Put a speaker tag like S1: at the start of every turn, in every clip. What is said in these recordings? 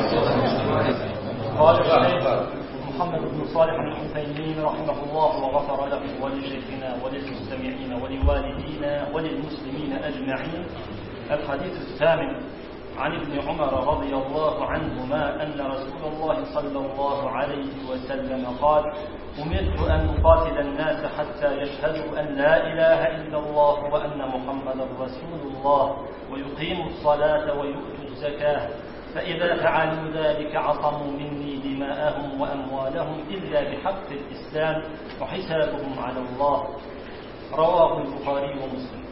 S1: قال الشيخ محمد بن صالح العثيمين رحمه الله وغفر له ولشيخنا وللمستمعين ولوالدينا وللمسلمين أجمعين. الحديث الثامن عن ابن عمر رضي الله عنهما أن رسول الله صلى الله عليه وسلم قال: أمرت أن أقاتل الناس حتى يشهدوا أن لا إله إلا الله وأن محمدا رسول الله ويقيموا الصلاة ويؤتوا الزكاة، فإذا فعلوا ذلك عصموا مني دماءهم وأموالهم إلا بحق الإسلام وحسابهم على الله. رواه البخاري ومسلم.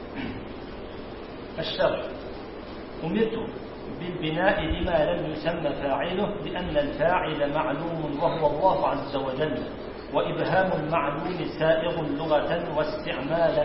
S1: الشرح: أمرت بالبناء لما لم يسمى فاعله لأن الفاعل معلوم وهو الله عز وجل، وإبهام المعلوم سائغ لغة واستعمالا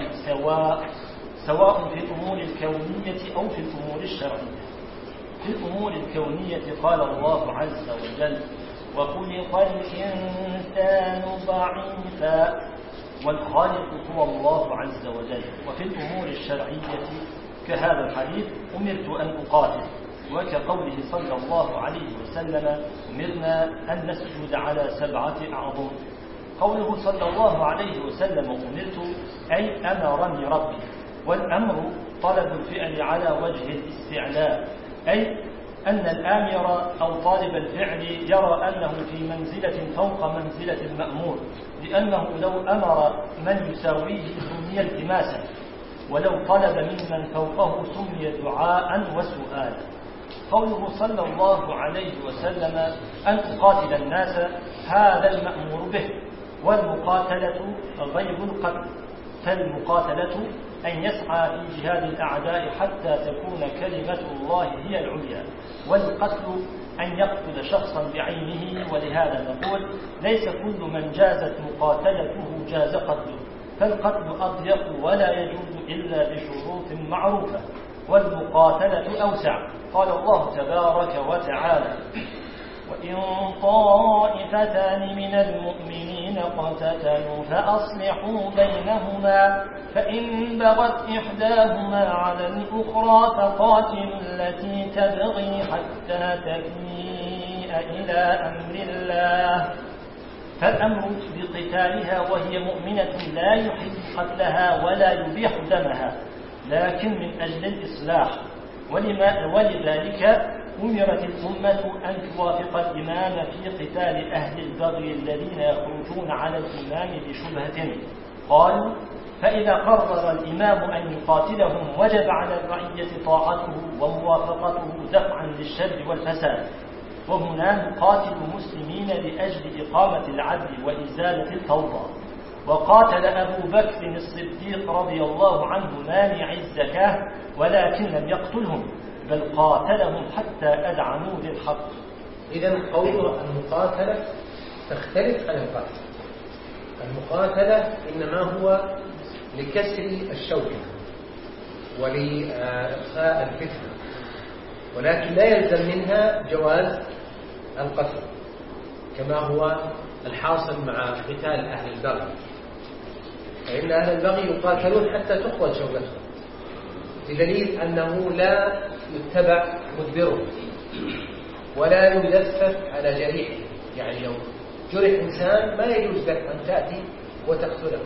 S1: سواء في الأمور الكونية أو في الأمور الشرعية. في الأمور الكونية قال الله عز وجل: وخلق الإنسان ضعيفا، والخالق هو الله عز وجل. وفي الأمور الشرعية كهذا الحديث: أمرت أن أقاتل، وكقوله صلى الله عليه وسلم: أمرنا أن نسجد على 7 أعظم. قوله صلى الله عليه وسلم أمرت أي أمرني ربي، والأمر طلب الفعل على وجه الاستعلاء، أي أن الآمر أو طالب الفعل يرى أنه في منزلة فوق منزلة المأمور، لأنه لو أمر من يساويه سمي التماسا، ولو طلب ممن فوقه سمي دعاء وسؤالا. قوله صلى الله عليه وسلم أن تقاتل الناس هذا المأمور به، والمقاتلة غير القتل، فالمقاتلة أن يسعى في جهاد الأعداء حتى تكون كلمة الله هي العليا، والقتل أن يقتل شخصا بعينه. ولهذا نقول: ليس كل من جازت مقاتلته جاز قتله، فالقتل أضيق ولا يجوز إلا بشروط معروفة، والمقاتلة أوسع. قال الله تبارك وتعالى: وإن طائفتان من المؤمنين اقتتلوا فأصلحوا بينهما، فإن بغت إحداهما على الأخرى فقاتلوا التي تبغي حتى تفيء إلى أمر الله. فالأمر بقتالها وهي مؤمنة لا يحب قتلها ولا يبيح دمها، لكن من أجل الإصلاح. ولذلك أمرت الأمة أن توافق الإمام في قتال أهل البغي الذين يخرجون على الإمام بشبهة. قالوا: فإذا قرر الإمام أن يقاتلهم وجب على الرعية طاعته وموافقته دفعا للشر والفساد. وهنا نقاتل المسلمين لأجل إقامة العدل وإزالة الفوضى. وقاتل أبو بكر الصديق رضي الله عنه مانع الزكاة، ولكن لم يقتلهم، بل قاتلهم حتى أدعنوا للحق.
S2: إذن قول المقاتلة تختلف عن القتل. المقاتلة إنما هو لكسر الشوكة ولإخفاء الفتنة، ولكن لا يلزم منها جواز القتل، كما هو الحاصل مع قتال أهل البغي. فإن أهل البغي يقاتلون حتى تخرج شوكتهم، بدليل أنه لا يتبع مدبره ولا يلفف على جريحه. يعني لو جرح إنسان ما يجوز لك أن تأتي وتقتله،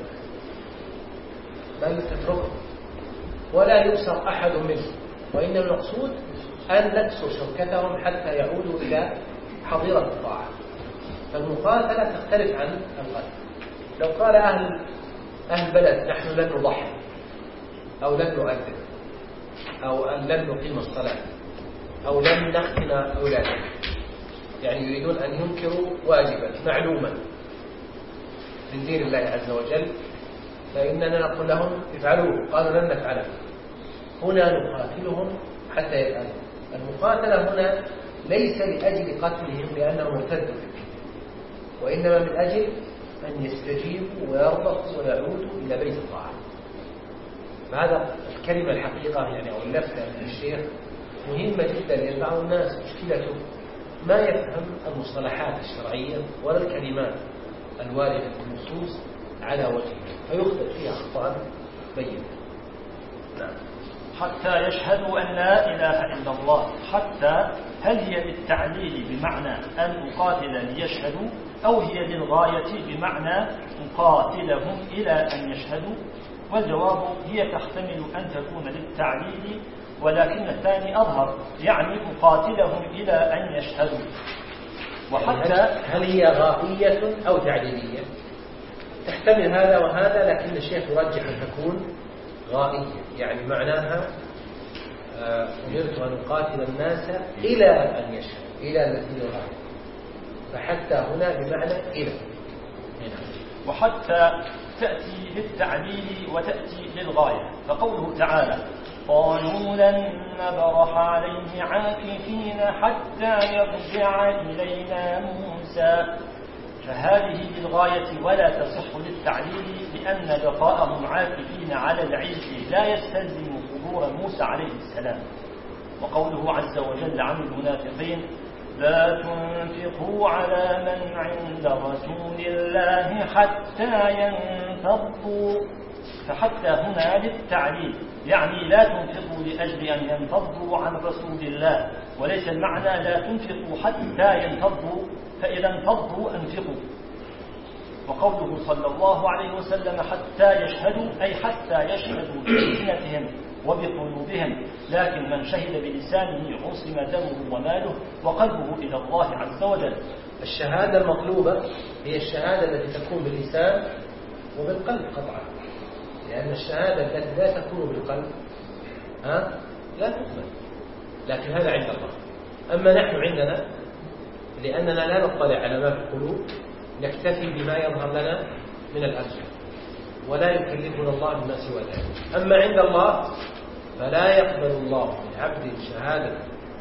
S2: بل تتركه، ولا يكسر أحد منه، وإنما المقصود أن نكسر شوكتهم حتى يعودوا إلى حظيرة الطاعة. فالمقاتلة تختلف عن القتل. لو قال أهل بلد: نحن لن نضحي أو لن نؤذن أو لن نقيم الصلاة أو لن نختن أولادنا، يعني يريدون أن ينكروا واجبا معلوما من دين الله عز وجل، فإننا نقول لهم: افعلوه. قالوا: لن نفعله. هنا نقاتلهم حتى يفعلوا. المقاتلة هنا ليس لأجل قتلهم لأنهم ارتدوا، وإنما من أجل أن يستجيبوا ويرضوا ويعودوا إلى بيت الطاعة. فهذا الكلمة الحقيقة يعني أو اللفتة من الشيخ مهمة جدا، لأن بعض الناس مشكلته ما يفهم المصطلحات الشرعية ولا الكلمات الواردة في النصوص على وجهه، فيخطئ فيها أخطاء بينة. نعم.
S1: حتى يشهدوا أن لا إله إلا الله. حتى هل هي للتعليل بمعنى أن أقاتل ليشهدوا، أو هي للغاية بمعنى أقاتلهم إلى أن يشهدوا؟ والجواب هي تحتمل أن تكون للتعليل، ولكن الثاني أظهر، يعني أقاتلهم إلى أن يشهدوا.
S2: وحتى هل هي غائية أو تعليلية؟ تحتمل هذا وهذا، لكن الشيخ يرجح أن تكون غائية، يعني معناها أمرت أن أقاتل الناس إلى أن يشهدوا، إلى التي للغاية، فحتى هنا بمعنى إلى.
S1: وحتى تأتي للتعليل وتأتي للغاية، فقوله تعالى قالوا لن نبرح عليه عاكفين حتى يرجع إلينا موسى، فهذه للغاية ولا تصح للتعليل، لأن بقاءهم عاكفين على العز لا يستلزم حضور موسى عليه السلام. وقوله عز وجل عن المنافقين لا تنفقوا على من عند رسول الله حتى ينفضوا، فحتى هنا للتعليل، يعني لا تنفقوا لأجل أن ينفضوا عن رسول الله، وليس المعنى لا تنفقوا حتى ينفضوا، فإذا انفضوا أنفقوا. وقوله صلى الله عليه وسلم حتى يشهدوا، أي حتى يشهدوا بألسنتهم وبقلوبهم، لكن من شهد بلسانه عصم دمه وماله وقلبه إلى الله عز وجل.
S2: الشهادة المطلوبة هي الشهادة التي تكون باللسان وبالقلب قطعا، لأن الشهادة التي لا تكون بالقلب لا تقبل، لكن هذا عند الله. أما نحن عندنا لأننا لا نطلع على ما في القلوب، نكتفي بما يظهر لنا من الألسنة، ولا يكلفنا الله بما سوى ذلك. أما عند الله فلا يقبل الله من عبد شهادة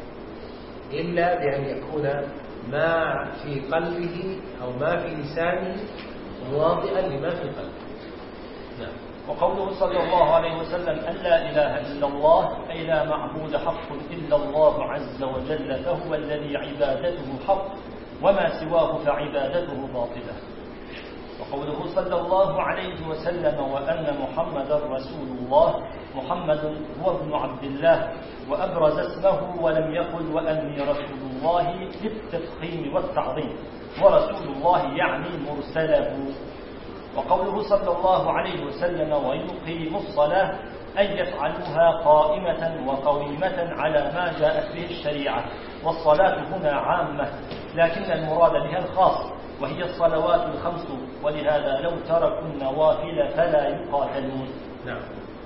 S2: إلا بأن يكون ما في قلبه أو ما في لسانه مواطئا لما في قلبه. نعم.
S1: وقوله صلى الله عليه وسلم أن لا إله إلا الله، أي لا معبود حق إلا الله عز وجل، فهو الذي عبادته حق، وما سواه فعبادته باطلة. وقوله صلى الله عليه وسلم وأن محمد رسول الله، محمد هو ابن عبد الله، وأبرز اسمه ولم يقل وأني رسول الله للتفخيم والتعظيم، ورسول الله يعني مرسله. وقوله صلى الله عليه وسلم ويقيم الصلاة، أن يفعلوها قائمة وقويمة على ما جاءت به الشريعة، والصلاة هنا عامة، لكن المراد بها الخاص، وهي الصلوات الخمس، ولهذا لو تركوا النوافل فلا يقاتلون.
S2: نعم.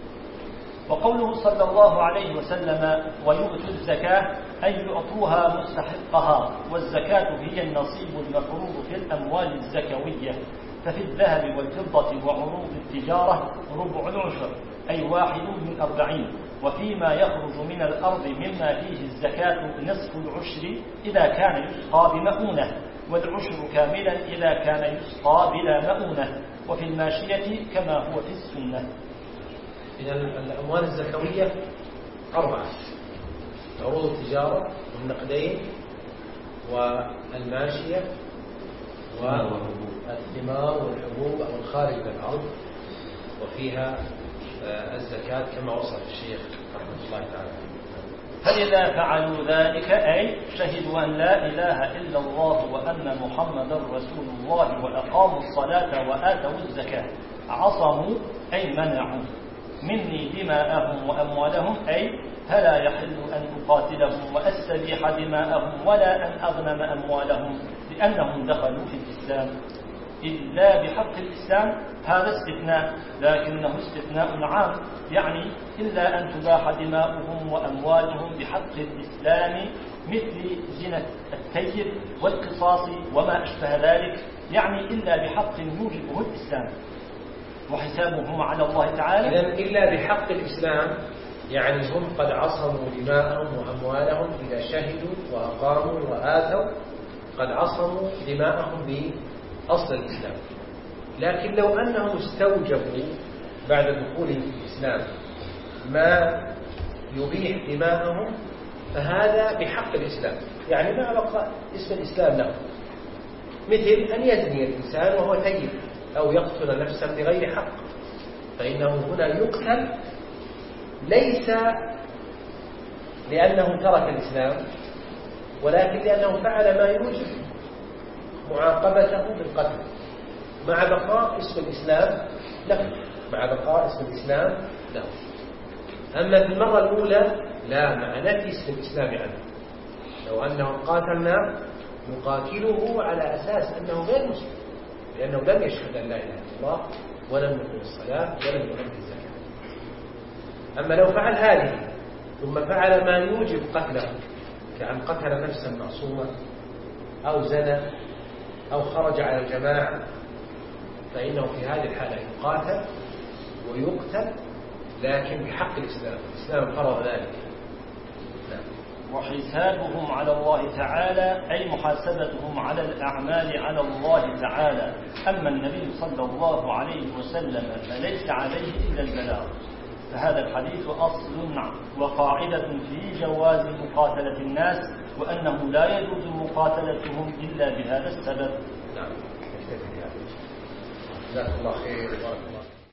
S1: وقوله صلى الله عليه وسلم ويؤتوا الزكاة، أي يعطوها مستحقها، والزكاة هي النصيب المفروض في الأموال الزكوية، ففي الذهب والفضة وعروض التجارة ربع العشر، أي 1/40، وفيما يخرج من الأرض مما فيه الزكاة نصف العشر إذا كان يسقى بمؤونة، والعشر كاملا إذا كان يسقى بلا مؤونة، وفي الماشية كما هو في السنة.
S2: إذا الأموال الزكوية 4: عروض التجارة والنقدين والماشية والثمار والحبوب أو الخارج من الأرض، وفيها الزكاة كما وصف الشيخ رحمة الله تعالى.
S1: فإذا فعلوا ذلك، أي شهدوا أن لا إله إلا الله وأن محمد رسول الله وأقاموا الصلاة وآتوا الزكاة، عصموا أي منعوا مني دماءهم وأموالهم، أي فلا يحل أن أقاتلهم وأستبيح دماءهم ولا أن أغنم أموالهم، لأنهم دخلوا في الإسلام إلا بحق الإسلام. هذا استثناء، لكنه استثناء عام، يعني إلا أن تباح دماؤهم وأموالهم بحق الإسلام، مثل زنا التيب والقصاص وما أشبه ذلك، يعني إلا بحق يوجبه الإسلام، وحسابهم على الله تعالى.
S2: إذن إلا بحق الإسلام، يعني هم قد عصموا دماءهم وأموالهم إذا شهدوا وأقاموا وآتوا، قد عصموا دماءهم بأصل الإسلام. لكن لو أنهم استوجبوا بعد دخولهم في الإسلام ما يبيح دماءهم، فهذا بحق الإسلام، يعني ما بقى اسم الإسلام له، مثل أن يزني الإنسان وهو تيب، أو يقتل نفسا بغير حق، فإنه هنا يقتل ليس لأنه ترك الإسلام، ولكن لأنه فعل ما يوجب معاقبته بالقتل مع بقاء اسم الإسلام له، مع بقاء اسم الإسلام له. أما في المرة الأولى لا، مع نفي اسم الإسلام عنه. لو أنه قاتلنا نقاتله على أساس أنه غير مسلم، لأنه لم يشهد أن لا إله إلا الله ولم يقم الصلاة ولم يؤدي الزكاة. أما لو فعل هذه ثم فعل ما يوجب قتله، كأن قتل نفسا معصومة أو زنى أو خرج على الجماعة، فإنه في هذه الحالة يقاتل ويقتل، لكن بحق الإسلام. الإسلام فرض ذلك.
S1: وحسابهم على الله تعالى أي محاسبتهم على الأعمال على الله تعالى. أما النبي صلى الله عليه وسلم فليس عليه إلا البلاغ. فهذا الحديث أصل وقاعدة في جواز مقاتلة الناس، وأنه لا يجوز مقاتلتهم إلا بهذا السبب.
S2: نعم. جزاك الله خير.